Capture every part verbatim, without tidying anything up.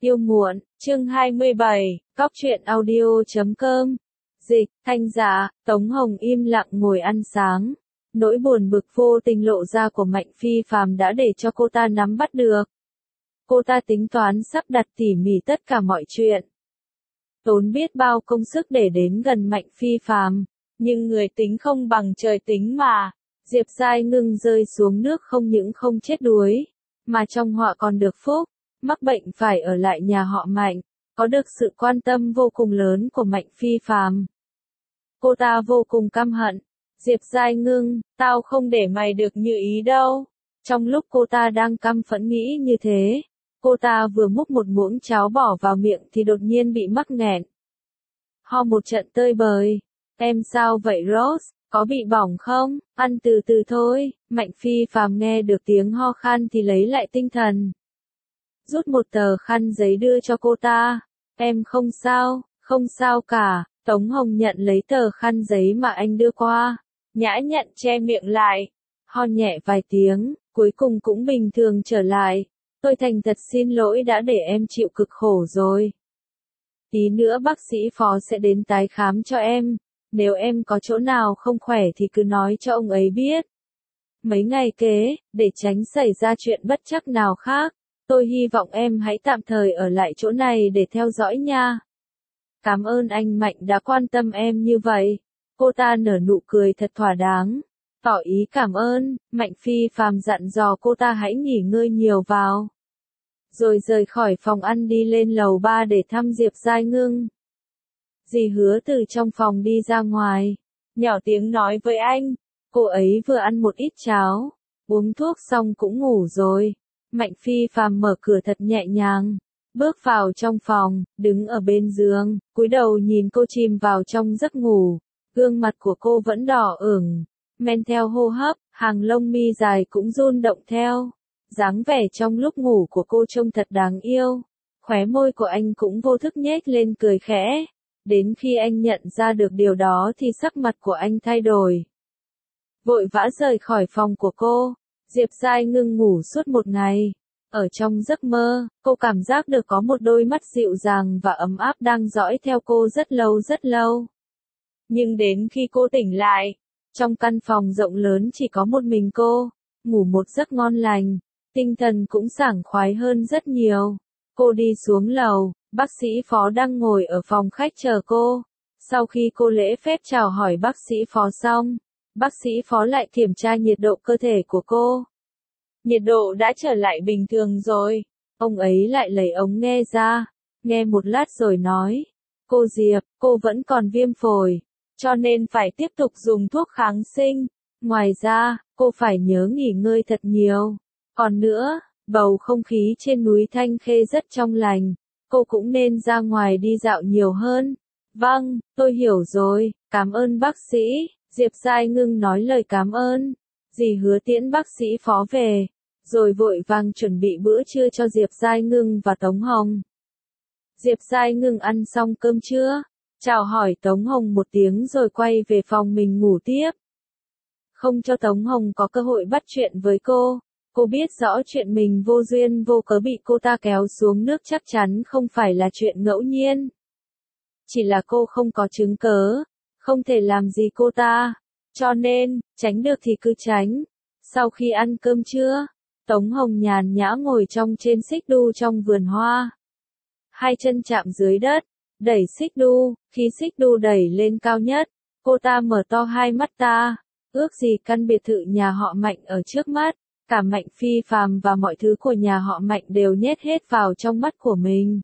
Yêu muộn, chương hai mươi bảy, cóc truyện audio chấm com. Dịch, thanh giả, Tống Hồng im lặng ngồi ăn sáng. Nỗi buồn bực vô tình lộ ra của Mạnh Phi Phàm đã để cho cô ta nắm bắt được. Cô ta tính toán sắp đặt tỉ mỉ tất cả mọi chuyện. Tốn biết bao công sức để đến gần Mạnh Phi Phàm, nhưng người tính không bằng trời tính mà. Diệp Giai Ngưng rơi xuống nước không những không chết đuối, mà trong họa còn được phúc, mắc bệnh phải ở lại nhà họ Mạnh, có được sự quan tâm vô cùng lớn của Mạnh Phi Phàm. Cô ta vô cùng căm hận. Diệp Giai Ngưng, tao không để mày được như ý đâu. Trong lúc cô ta đang căm phẫn nghĩ như thế, cô ta vừa múc một muỗng cháo bỏ vào miệng thì đột nhiên bị mắc nghẹn. Ho một trận tơi bời. Em sao vậy Rose, có bị bỏng không? Ăn từ từ thôi. Mạnh Phi Phàm nghe được tiếng ho khan thì lấy lại tinh thần. Rút một tờ khăn giấy đưa cho cô ta. Em không sao, không sao cả. Tống Hồng nhận lấy tờ khăn giấy mà anh đưa qua. Nhã nhặn che miệng lại. Ho nhẹ vài tiếng, cuối cùng cũng bình thường trở lại. Tôi thành thật xin lỗi đã để em chịu cực khổ rồi. Tí nữa bác sĩ phó sẽ đến tái khám cho em. Nếu em có chỗ nào không khỏe thì cứ nói cho ông ấy biết. Mấy ngày kế, để tránh xảy ra chuyện bất trắc nào khác, tôi hy vọng em hãy tạm thời ở lại chỗ này để theo dõi nha. Cảm ơn anh Mạnh đã quan tâm em như vậy. Cô ta nở nụ cười thật thỏa đáng. Tỏ ý cảm ơn, Mạnh Phi Phàm dặn dò cô ta hãy nghỉ ngơi nhiều vào. Rồi rời khỏi phòng ăn đi lên lầu ba để thăm Diệp Giai Ngưng. Dì Hứa từ trong phòng đi ra ngoài, nhỏ tiếng nói với anh, cô ấy vừa ăn một ít cháo, uống thuốc xong cũng ngủ rồi. Mạnh Phi Phàm mở cửa thật nhẹ nhàng, bước vào trong phòng, đứng ở bên giường, cúi đầu nhìn cô chìm vào trong giấc ngủ, gương mặt của cô vẫn đỏ ửng, men theo hô hấp, hàng lông mi dài cũng run động theo. Dáng vẻ trong lúc ngủ của cô trông thật đáng yêu, khóe môi của anh cũng vô thức nhếch lên cười khẽ. Đến khi anh nhận ra được điều đó thì sắc mặt của anh thay đổi. Vội vã rời khỏi phòng của cô, Diệp Giai Ngưng ngủ suốt một ngày. Ở trong giấc mơ, cô cảm giác được có một đôi mắt dịu dàng và ấm áp đang dõi theo cô rất lâu rất lâu. Nhưng đến khi cô tỉnh lại, trong căn phòng rộng lớn chỉ có một mình cô, ngủ một giấc ngon lành, tinh thần cũng sảng khoái hơn rất nhiều. Cô đi xuống lầu. Bác sĩ phó đang ngồi ở phòng khách chờ cô. Sau khi cô lễ phép chào hỏi bác sĩ phó xong, bác sĩ phó lại kiểm tra nhiệt độ cơ thể của cô. Nhiệt độ đã trở lại bình thường rồi. Ông ấy lại lấy ống nghe ra, nghe một lát rồi nói. Cô Diệp, cô vẫn còn viêm phổi, cho nên phải tiếp tục dùng thuốc kháng sinh. Ngoài ra, cô phải nhớ nghỉ ngơi thật nhiều. Còn nữa, bầu không khí trên núi Thanh Khê rất trong lành. Cô cũng nên ra ngoài đi dạo nhiều hơn. Vâng, tôi hiểu rồi, cảm ơn bác sĩ. Diệp Giai Ngưng nói lời cảm ơn. Dì Hứa tiễn bác sĩ phó về, rồi vội vàng chuẩn bị bữa trưa cho Diệp Giai Ngưng và Tống Hồng. Diệp Giai Ngưng ăn xong cơm trưa, chào hỏi Tống Hồng một tiếng rồi quay về phòng mình ngủ tiếp. Không cho Tống Hồng có cơ hội bắt chuyện với cô. Cô biết rõ chuyện mình vô duyên vô cớ bị cô ta kéo xuống nước chắc chắn không phải là chuyện ngẫu nhiên. Chỉ là cô không có chứng cớ, không thể làm gì cô ta, cho nên, tránh được thì cứ tránh. Sau khi ăn cơm trưa, Tống Hồng nhàn nhã ngồi trong trên xích đu trong vườn hoa. Hai chân chạm dưới đất, đẩy xích đu, khi xích đu đẩy lên cao nhất, cô ta mở to hai mắt ta, ước gì căn biệt thự nhà họ Mạnh ở trước mắt. Cả Mạnh Phi Phàm và mọi thứ của nhà họ Mạnh đều nhét hết vào trong mắt của mình.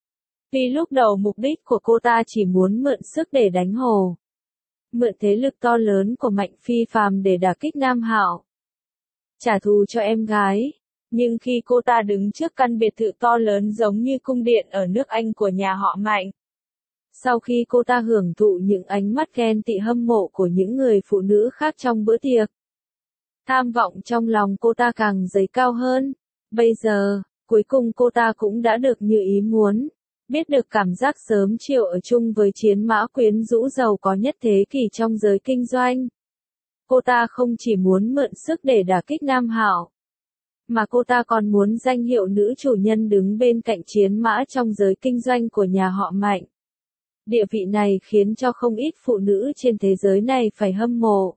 Vì lúc đầu mục đích của cô ta chỉ muốn mượn sức để đánh Hồ. Mượn thế lực to lớn của Mạnh Phi Phàm để đả kích Nam Hạo. Trả thù cho em gái. Nhưng khi cô ta đứng trước căn biệt thự to lớn giống như cung điện ở nước Anh của nhà họ Mạnh. Sau khi cô ta hưởng thụ những ánh mắt ghen tị hâm mộ của những người phụ nữ khác trong bữa tiệc. Tham vọng trong lòng cô ta càng dấy cao hơn. Bây giờ, cuối cùng cô ta cũng đã được như ý muốn. Biết được cảm giác sớm chiều ở chung với chiến mã quyến rũ giàu có nhất thế kỷ trong giới kinh doanh. Cô ta không chỉ muốn mượn sức để đả kích Nam Hạo, mà cô ta còn muốn danh hiệu nữ chủ nhân đứng bên cạnh chiến mã trong giới kinh doanh của nhà họ Mạnh. Địa vị này khiến cho không ít phụ nữ trên thế giới này phải hâm mộ.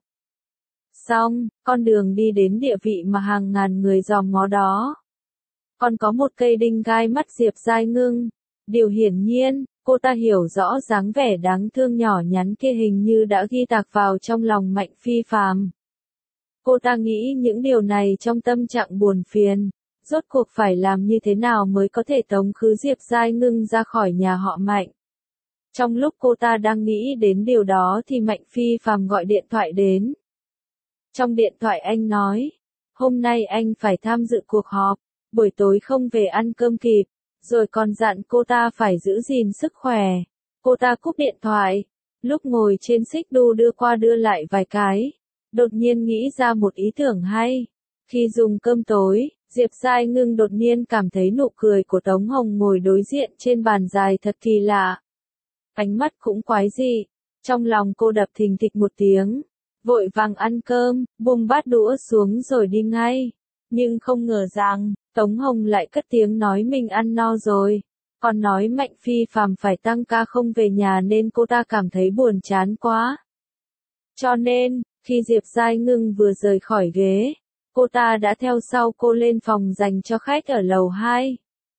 Xong, con đường đi đến địa vị mà hàng ngàn người dòm ngó đó. Còn có một cây đinh gai mắt Diệp Giai Ngưng. Điều hiển nhiên, cô ta hiểu rõ dáng vẻ đáng thương nhỏ nhắn kia hình như đã ghi tạc vào trong lòng Mạnh Phi Phàm. Cô ta nghĩ những điều này trong tâm trạng buồn phiền, rốt cuộc phải làm như thế nào mới có thể tống khứ Diệp Giai Ngưng ra khỏi nhà họ Mạnh. Trong lúc cô ta đang nghĩ đến điều đó thì Mạnh Phi Phàm gọi điện thoại đến. Trong điện thoại anh nói, hôm nay anh phải tham dự cuộc họp, buổi tối không về ăn cơm kịp, rồi còn dặn cô ta phải giữ gìn sức khỏe. Cô ta cúp điện thoại, lúc ngồi trên xích đu đưa qua đưa lại vài cái, đột nhiên nghĩ ra một ý tưởng hay. Khi dùng cơm tối, Diệp Giai Ngưng đột nhiên cảm thấy nụ cười của Tống Hồng ngồi đối diện trên bàn dài thật kỳ lạ. Ánh mắt cũng quái dị, trong lòng cô đập thình thịch một tiếng, vội vàng ăn cơm, buông bát đũa xuống rồi đi ngay. Nhưng không ngờ rằng, Tống Hồng lại cất tiếng nói mình ăn no rồi, còn nói Mạnh Phi Phàm phải tăng ca không về nhà nên cô ta cảm thấy buồn chán quá. Cho nên, khi Diệp Giai Ngưng vừa rời khỏi ghế, cô ta đã theo sau cô lên phòng dành cho khách ở lầu hai.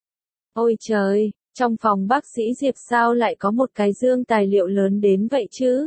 Ôi trời, trong phòng bác sĩ Diệp sao lại có một cái dương tài liệu lớn đến vậy chứ?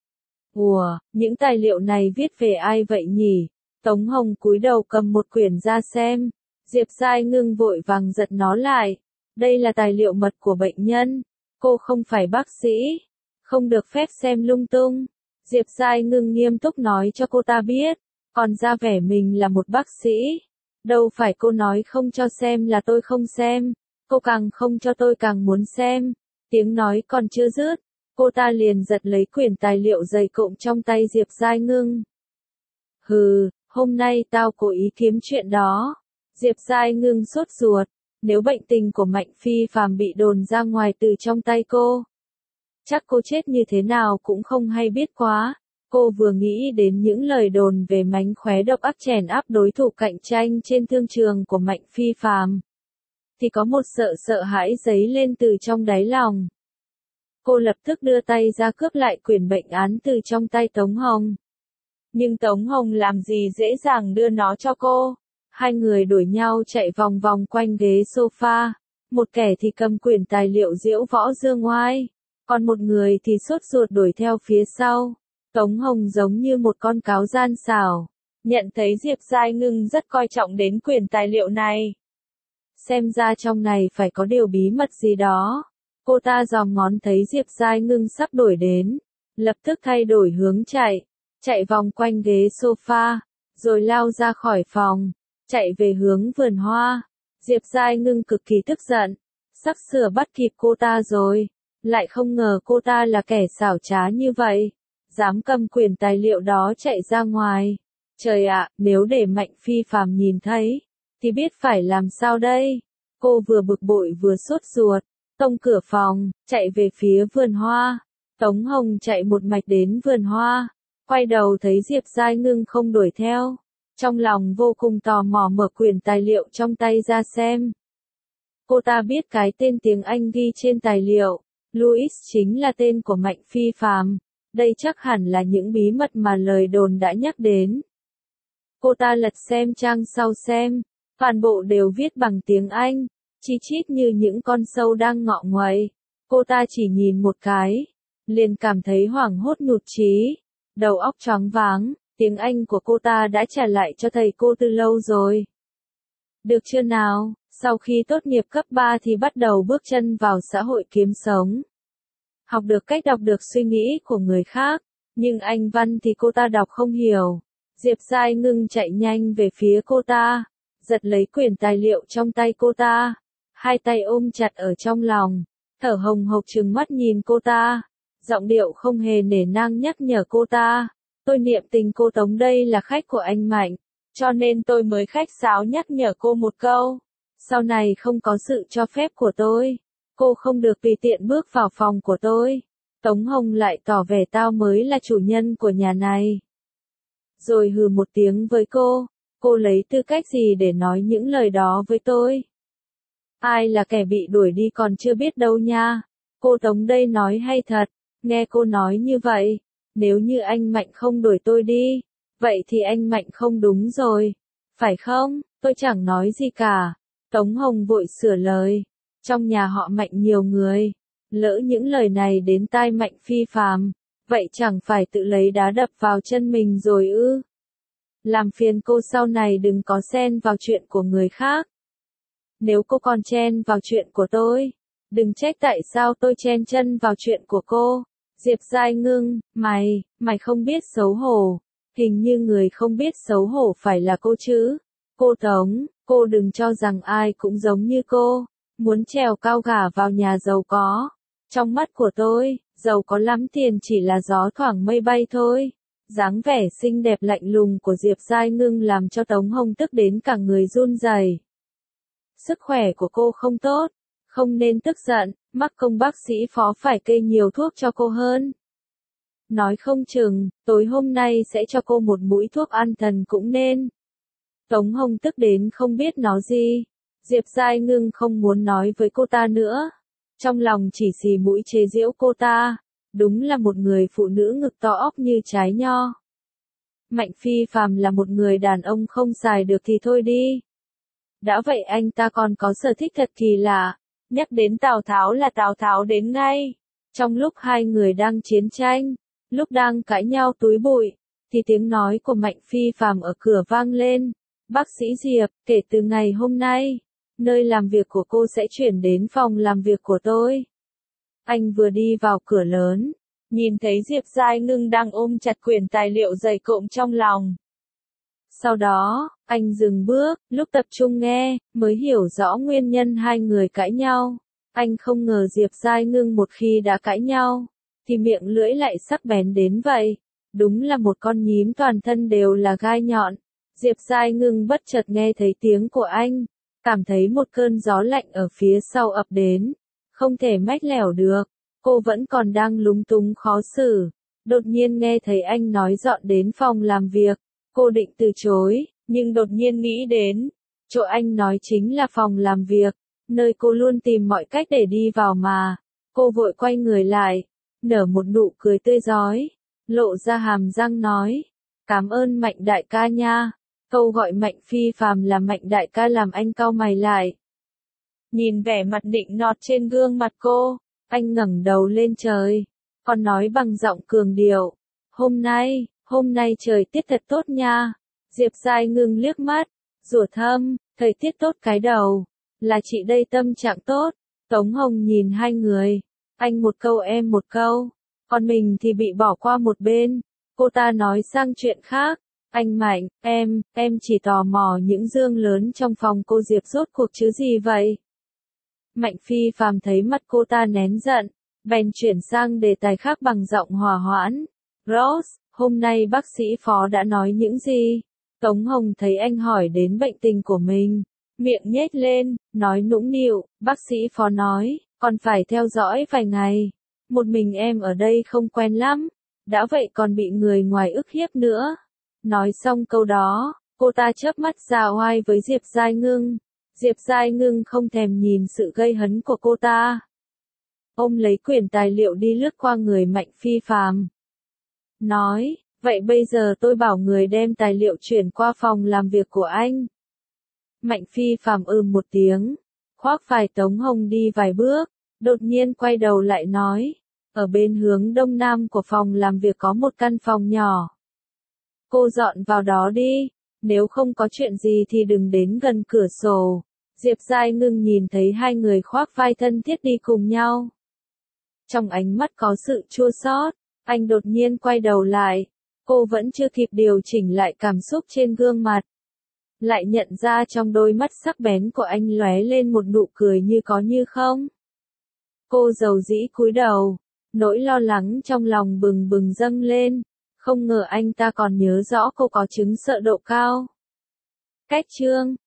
Ủa, những tài liệu này viết về ai vậy nhỉ? Tống Hồng cúi đầu cầm một quyển ra xem. Diệp Giai Ngưng vội vàng giật nó lại. Đây là tài liệu mật của bệnh nhân. Cô không phải bác sĩ. Không được phép xem lung tung. Diệp Giai Ngưng nghiêm túc nói cho cô ta biết. Còn ra vẻ mình là một bác sĩ. Đâu phải cô nói không cho xem là tôi không xem. Cô càng không cho tôi càng muốn xem. Tiếng nói còn chưa dứt. Cô ta liền giật lấy quyển tài liệu dày cộm trong tay Diệp Giai Ngưng. Hừ, hôm nay tao cố ý kiếm chuyện đó. Diệp Giai Ngưng sốt ruột, nếu bệnh tình của Mạnh Phi Phàm bị đồn ra ngoài từ trong tay cô, chắc cô chết như thế nào cũng không hay biết quá. Cô vừa nghĩ đến những lời đồn về mánh khóe độc ác chèn áp đối thủ cạnh tranh trên thương trường của Mạnh Phi Phàm, thì có một sợ sợ hãi dấy lên từ trong đáy lòng. Cô lập tức đưa tay ra cướp lại quyển bệnh án từ trong tay Tống Hồng. Nhưng Tống Hồng làm gì dễ dàng đưa nó cho cô. Hai người đuổi nhau chạy vòng vòng quanh ghế sofa. Một kẻ thì cầm quyển tài liệu diễu võ dương oai, còn một người thì sốt ruột đuổi theo phía sau. Tống Hồng giống như một con cáo gian xảo, nhận thấy Diệp Giai Ngưng rất coi trọng đến quyển tài liệu này. Xem ra trong này phải có điều bí mật gì đó. Cô ta giòm ngón thấy Diệp Giai Ngưng sắp đuổi đến, lập tức thay đổi hướng chạy, chạy vòng quanh ghế sofa, rồi lao ra khỏi phòng, chạy về hướng vườn hoa. Diệp Giai Ngưng cực kỳ tức giận, sắp sửa bắt kịp cô ta rồi, lại không ngờ cô ta là kẻ xảo trá như vậy, dám cầm quyển tài liệu đó chạy ra ngoài. Trời ạ, nếu để Mạnh Phi Phàm nhìn thấy, thì biết phải làm sao đây? Cô vừa bực bội vừa sốt ruột, tông cửa phòng, chạy về phía vườn hoa. Tống Hồng chạy một mạch đến vườn hoa, quay đầu thấy Diệp Giai Ngưng không đuổi theo. Trong lòng vô cùng tò mò mở quyển tài liệu trong tay ra xem. Cô ta biết cái tên tiếng Anh ghi trên tài liệu, Louis chính là tên của Mạnh Phi Phàm. Đây chắc hẳn là những bí mật mà lời đồn đã nhắc đến. Cô ta lật xem trang sau xem, toàn bộ đều viết bằng tiếng Anh, chi chít như những con sâu đang ngọ nguậy. Cô ta chỉ nhìn một cái, liền cảm thấy hoảng hốt nhụt chí, đầu óc choáng váng. Tiếng Anh của cô ta đã trả lại cho thầy cô từ lâu rồi. Được chưa nào, sau khi tốt nghiệp cấp ba thì bắt đầu bước chân vào xã hội kiếm sống. Học được cách đọc được suy nghĩ của người khác, nhưng Anh văn thì cô ta đọc không hiểu. Diệp Giai Ngưng chạy nhanh về phía cô ta, giật lấy quyển tài liệu trong tay cô ta, hai tay ôm chặt ở trong lòng, thở hồng hộc trừng mắt nhìn cô ta, giọng điệu không hề nể nang nhắc nhở cô ta. Tôi niệm tình cô Tống đây là khách của anh Mạnh, cho nên tôi mới khách sáo nhắc nhở cô một câu. Sau này không có sự cho phép của tôi, cô không được tùy tiện bước vào phòng của tôi. Tống Hồng lại tỏ vẻ tao mới là chủ nhân của nhà này. Rồi hừ một tiếng với cô, Cô lấy tư cách gì để nói những lời đó với tôi? Ai là kẻ bị đuổi đi còn chưa biết đâu nha. Cô Tống đây nói hay thật, nghe cô nói như vậy, nếu như anh Mạnh không đuổi tôi đi, vậy thì anh Mạnh không đúng rồi, phải không? Tôi chẳng nói gì cả. Tống Hồng vội sửa lời, trong nhà họ Mạnh nhiều người, lỡ những lời này đến tai Mạnh Phi Phàm, vậy chẳng phải tự lấy đá đập vào chân mình rồi ư? Làm phiền cô sau này đừng có xen vào chuyện của người khác. Nếu cô còn chen vào chuyện của tôi, đừng trách tại sao tôi chen chân vào chuyện của cô. Diệp Giai Ngưng, mày, mày không biết xấu hổ. Hình như người không biết xấu hổ phải là cô chứ. Cô Tống, cô đừng cho rằng ai cũng giống như cô, muốn trèo cao gả vào nhà giàu có. Trong mắt của tôi, giàu có lắm tiền chỉ là gió thoảng mây bay thôi. Dáng vẻ xinh đẹp lạnh lùng của Diệp Giai Ngưng làm cho Tống Hồng tức đến cả người run rẩy. Sức khỏe của cô không tốt, không nên tức giận, mắc công bác sĩ Phó phải kê nhiều thuốc cho cô hơn. Nói không chừng, tối hôm nay sẽ cho cô một mũi thuốc an thần cũng nên. Tống Hồng tức đến không biết nói gì. Diệp Giai Ngưng không muốn nói với cô ta nữa. Trong lòng chỉ xì mũi chế giễu cô ta. Đúng là một người phụ nữ ngực to óc như trái nho. Mạnh Phi Phàm là một người đàn ông không xài được thì thôi đi. Đã vậy anh ta còn có sở thích thật kỳ lạ. Nhắc đến Tào Tháo là Tào Tháo đến ngay. Trong lúc hai người đang chiến tranh, lúc đang cãi nhau túi bụi, thì tiếng nói của Mạnh Phi Phàm ở cửa vang lên. Bác sĩ Diệp, kể từ ngày hôm nay, nơi làm việc của cô sẽ chuyển đến phòng làm việc của tôi. Anh vừa đi vào cửa lớn, nhìn thấy Diệp Giai Ngưng đang ôm chặt quyển tài liệu dày cộm trong lòng. Sau đó, anh dừng bước, lúc tập trung nghe, mới hiểu rõ nguyên nhân hai người cãi nhau. Anh không ngờ Diệp Giai Ngưng một khi đã cãi nhau, thì miệng lưỡi lại sắc bén đến vậy. Đúng là một con nhím toàn thân đều là gai nhọn. Diệp Giai Ngưng bất chợt nghe thấy tiếng của anh, cảm thấy một cơn gió lạnh ở phía sau ập đến. Không thể mách lẻo được, cô vẫn còn đang lúng túng khó xử. Đột nhiên nghe thấy anh nói dọn đến phòng làm việc. Cô định từ chối, nhưng đột nhiên nghĩ đến, chỗ anh nói chính là phòng làm việc, nơi cô luôn tìm mọi cách để đi vào mà. Cô vội quay người lại, nở một nụ cười tươi rói, lộ ra hàm răng nói, cảm ơn Mạnh đại ca nha. Câu gọi Mạnh Phi Phàm là Mạnh đại ca làm anh cau mày lại. Nhìn vẻ mặt nịnh nọt trên gương mặt cô, anh ngẩng đầu lên trời, còn nói bằng giọng cường điệu, hôm nay, hôm nay thời tiết thật tốt nha. Diệp Giai Ngưng liếc mắt, rủa thầm, thời tiết tốt cái đầu, là chị đây tâm trạng tốt. Tống Hồng nhìn hai người, anh một câu em một câu, còn mình thì bị bỏ qua một bên. Cô ta nói sang chuyện khác, anh Mạnh, em, em chỉ tò mò những dương lớn trong phòng cô Diệp rốt cuộc chứ gì vậy? Mạnh Phi Phàm thấy mắt cô ta nén giận, bèn chuyển sang đề tài khác bằng giọng hòa hoãn. Rose, hôm nay bác sĩ Phó đã nói những gì? Tống Hồng thấy anh hỏi đến bệnh tình của mình, miệng nhếch lên, nói nũng nịu, bác sĩ Phó nói, còn phải theo dõi vài ngày. Một mình em ở đây không quen lắm, đã vậy còn bị người ngoài ức hiếp nữa. Nói xong câu đó, cô ta chớp mắt ra oai với Diệp Giai Ngưng. Diệp Giai Ngưng không thèm nhìn sự gây hấn của cô ta. Ôm lấy quyển tài liệu đi lướt qua người Mạnh Phi Phàm. Nói, vậy bây giờ tôi bảo người đem tài liệu chuyển qua phòng làm việc của anh. Mạnh Phi Phàm ừm một tiếng, khoác vai Tống Hồng đi vài bước, đột nhiên quay đầu lại nói, ở bên hướng đông nam của phòng làm việc có một căn phòng nhỏ. Cô dọn vào đó đi, nếu không có chuyện gì thì đừng đến gần cửa sổ. Diệp Giai Ngưng nhìn thấy hai người khoác vai thân thiết đi cùng nhau. Trong ánh mắt có sự chua xót, anh đột nhiên quay đầu lại, cô vẫn chưa kịp điều chỉnh lại cảm xúc trên gương mặt. Lại nhận ra trong đôi mắt sắc bén của anh lóe lên một nụ cười như có như không. Cô dầu dĩ cúi đầu, nỗi lo lắng trong lòng bừng bừng dâng lên, không ngờ anh ta còn nhớ rõ cô có chứng sợ độ cao. Cách chương